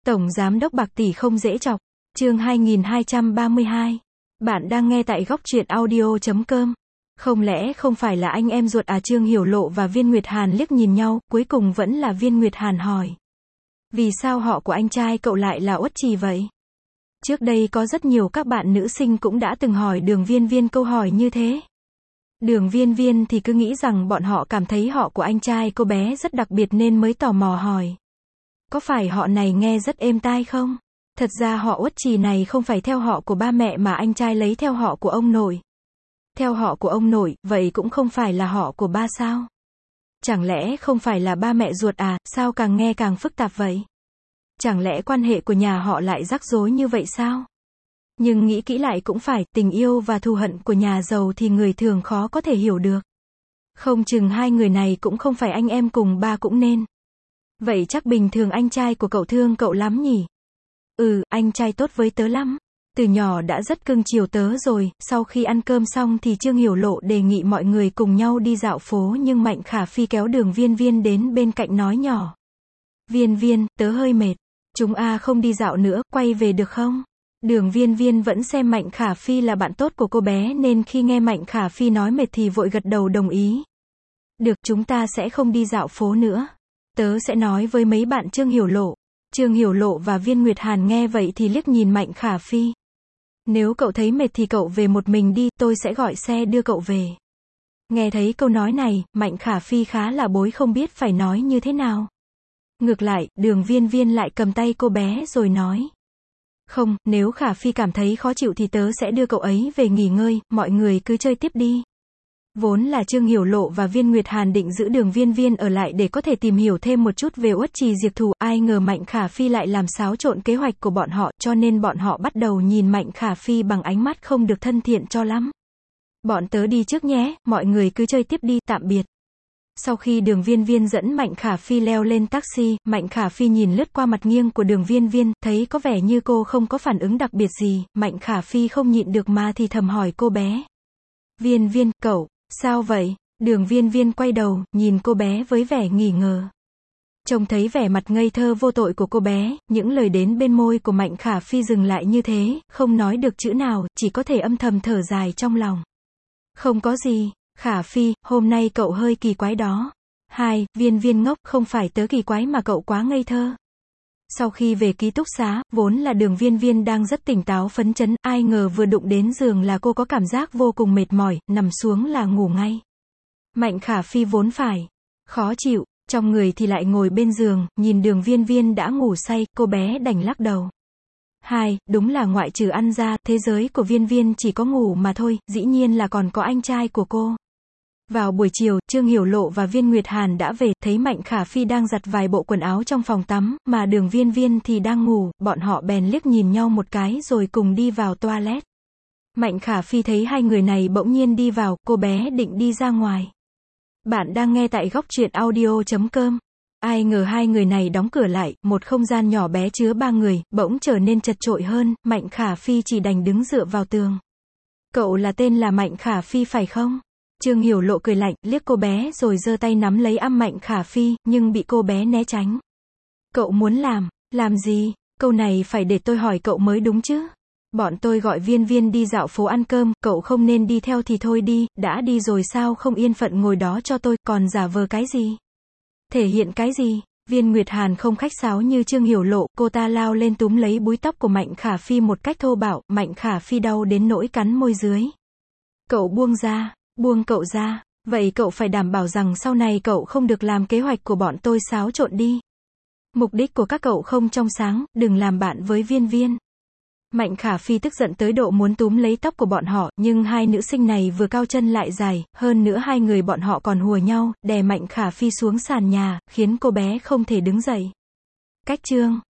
Tổng Giám đốc bạc tỷ không dễ chọc. Chương 2232. Bạn đang nghe tại góc truyện audio.com. Không lẽ không phải là anh em ruột à? Trương Hiểu Lộ và Viên Nguyệt Hàn liếc nhìn nhau, cuối cùng vẫn là Viên Nguyệt Hàn hỏi. Vì sao họ của anh trai cậu lại là Uất Trì vậy? Trước đây có rất nhiều các bạn nữ sinh cũng đã từng hỏi Đường Viên Viên câu hỏi như thế. Đường Viên Viên thì cứ nghĩ rằng bọn họ cảm thấy họ của anh trai cô bé rất đặc biệt nên mới tò mò hỏi. Có phải họ này nghe rất êm tai không? Thật ra họ Uất Trì này không phải theo họ của ba mẹ mà anh trai lấy theo họ của ông nội. Theo họ của ông nội, vậy cũng không phải là họ của ba sao? Chẳng lẽ không phải là ba mẹ ruột à? Sao càng nghe càng phức tạp vậy? Chẳng lẽ quan hệ của nhà họ lại rắc rối như vậy sao? Nhưng nghĩ kỹ lại cũng phải, tình yêu và thù hận của nhà giàu thì người thường khó có thể hiểu được. Không chừng hai người này cũng không phải anh em cùng ba cũng nên. Vậy chắc bình thường anh trai của cậu thương cậu lắm nhỉ? Anh trai tốt với tớ lắm. Từ nhỏ đã rất cưng chiều tớ rồi. Sau khi ăn cơm xong thì Trương Hiểu Lộ đề nghị mọi người cùng nhau đi dạo phố, nhưng Mạnh Khả Phi kéo Đường Viên Viên đến bên cạnh nói nhỏ. Viên Viên, tớ hơi mệt. Chúng không đi dạo nữa, quay về được không? Đường Viên Viên vẫn xem Mạnh Khả Phi là bạn tốt của cô bé nên khi nghe Mạnh Khả Phi nói mệt thì vội gật đầu đồng ý. Được, chúng ta sẽ không đi dạo phố nữa. Tớ sẽ nói với mấy bạn Trương Hiểu Lộ. Trương Hiểu Lộ và Viên Nguyệt Hàn nghe vậy thì liếc nhìn Mạnh Khả Phi. Nếu cậu thấy mệt thì cậu về một mình đi, tôi sẽ gọi xe đưa cậu về. Nghe thấy câu nói này, Mạnh Khả Phi khá là bối không biết phải nói như thế nào. Ngược lại, Đường Viên Viên lại cầm tay cô bé rồi nói. Không, nếu Khả Phi cảm thấy khó chịu thì tớ sẽ đưa cậu ấy về nghỉ ngơi, mọi người cứ chơi tiếp đi. Vốn là Trương Hiểu Lộ và Viên Nguyệt Hàn định giữ Đường Viên Viên ở lại để có thể tìm hiểu thêm một chút về Uất Trì diệt thù, ai ngờ Mạnh Khả Phi lại làm xáo trộn kế hoạch của bọn họ, cho nên bọn họ bắt đầu nhìn Mạnh Khả Phi bằng ánh mắt không được thân thiện cho lắm. Bọn tớ đi trước nhé, mọi người cứ chơi tiếp đi, tạm biệt. Sau khi Đường Viên Viên dẫn Mạnh Khả Phi leo lên taxi, Mạnh Khả Phi nhìn lướt qua mặt nghiêng của Đường Viên Viên, thấy có vẻ như cô không có phản ứng đặc biệt gì, Mạnh Khả Phi không nhịn được mà thì thầm hỏi cô bé. Viên Viên, cậu, sao vậy? Đường Viên Viên quay đầu, nhìn cô bé với vẻ nghi ngờ. Trông thấy vẻ mặt ngây thơ vô tội của cô bé, những lời đến bên môi của Mạnh Khả Phi dừng lại như thế, không nói được chữ nào, chỉ có thể âm thầm thở dài trong lòng. Không có gì. Khả Phi, hôm nay cậu hơi kỳ quái đó. Viên Viên ngốc, không phải tớ kỳ quái mà cậu quá ngây thơ. Sau khi về ký túc xá, vốn là Đường Viên Viên đang rất tỉnh táo phấn chấn, ai ngờ vừa đụng đến giường là cô có cảm giác vô cùng mệt mỏi, nằm xuống là ngủ ngay. Mạnh Khả Phi vốn phải khó chịu, trong người thì lại ngồi bên giường, nhìn Đường Viên Viên đã ngủ say, cô bé đành lắc đầu. Đúng là ngoại trừ ăn ra, thế giới của Viên Viên chỉ có ngủ mà thôi, dĩ nhiên là còn có anh trai của cô. Vào buổi chiều, Trương Hiểu Lộ và Viên Nguyệt Hàn đã về, thấy Mạnh Khả Phi đang giặt vài bộ quần áo trong phòng tắm, mà Đường Viên Viên thì đang ngủ, bọn họ bèn liếc nhìn nhau một cái rồi cùng đi vào toilet. Mạnh Khả Phi thấy hai người này bỗng nhiên đi vào, cô bé định đi ra ngoài. Bạn đang nghe tại góc truyện audio.com. Ai ngờ hai người này đóng cửa lại, một không gian nhỏ bé chứa ba người, bỗng trở nên chật chội hơn, Mạnh Khả Phi chỉ đành đứng dựa vào tường. Cậu là tên là Mạnh Khả Phi phải không? Trương Hiểu Lộ cười lạnh, liếc cô bé rồi giơ tay nắm lấy ăm Mạnh Khả Phi, nhưng bị cô bé né tránh. Cậu muốn làm gì? Câu này phải để tôi hỏi cậu mới đúng chứ. Bọn tôi gọi Viên Viên đi dạo phố ăn cơm, cậu không nên đi theo thì thôi đi, đã đi rồi sao không yên phận ngồi đó cho tôi, còn giả vờ cái gì? Thể hiện cái gì? Viên Nguyệt Hàn không khách sáo như Trương Hiểu Lộ, cô ta lao lên túm lấy búi tóc của Mạnh Khả Phi một cách thô bạo, Mạnh Khả Phi đau đến nỗi cắn môi dưới. Cậu buông cậu ra, vậy cậu phải đảm bảo rằng sau này cậu không được làm kế hoạch của bọn tôi xáo trộn đi. Mục đích của các cậu không trong sáng, đừng làm bạn với Viên Viên. Mạnh Khả Phi tức giận tới độ muốn túm lấy tóc của bọn họ, nhưng hai nữ sinh này vừa cao chân lại dài, hơn nữa hai người bọn họ còn hùa nhau, đè Mạnh Khả Phi xuống sàn nhà, khiến cô bé không thể đứng dậy. Cách chương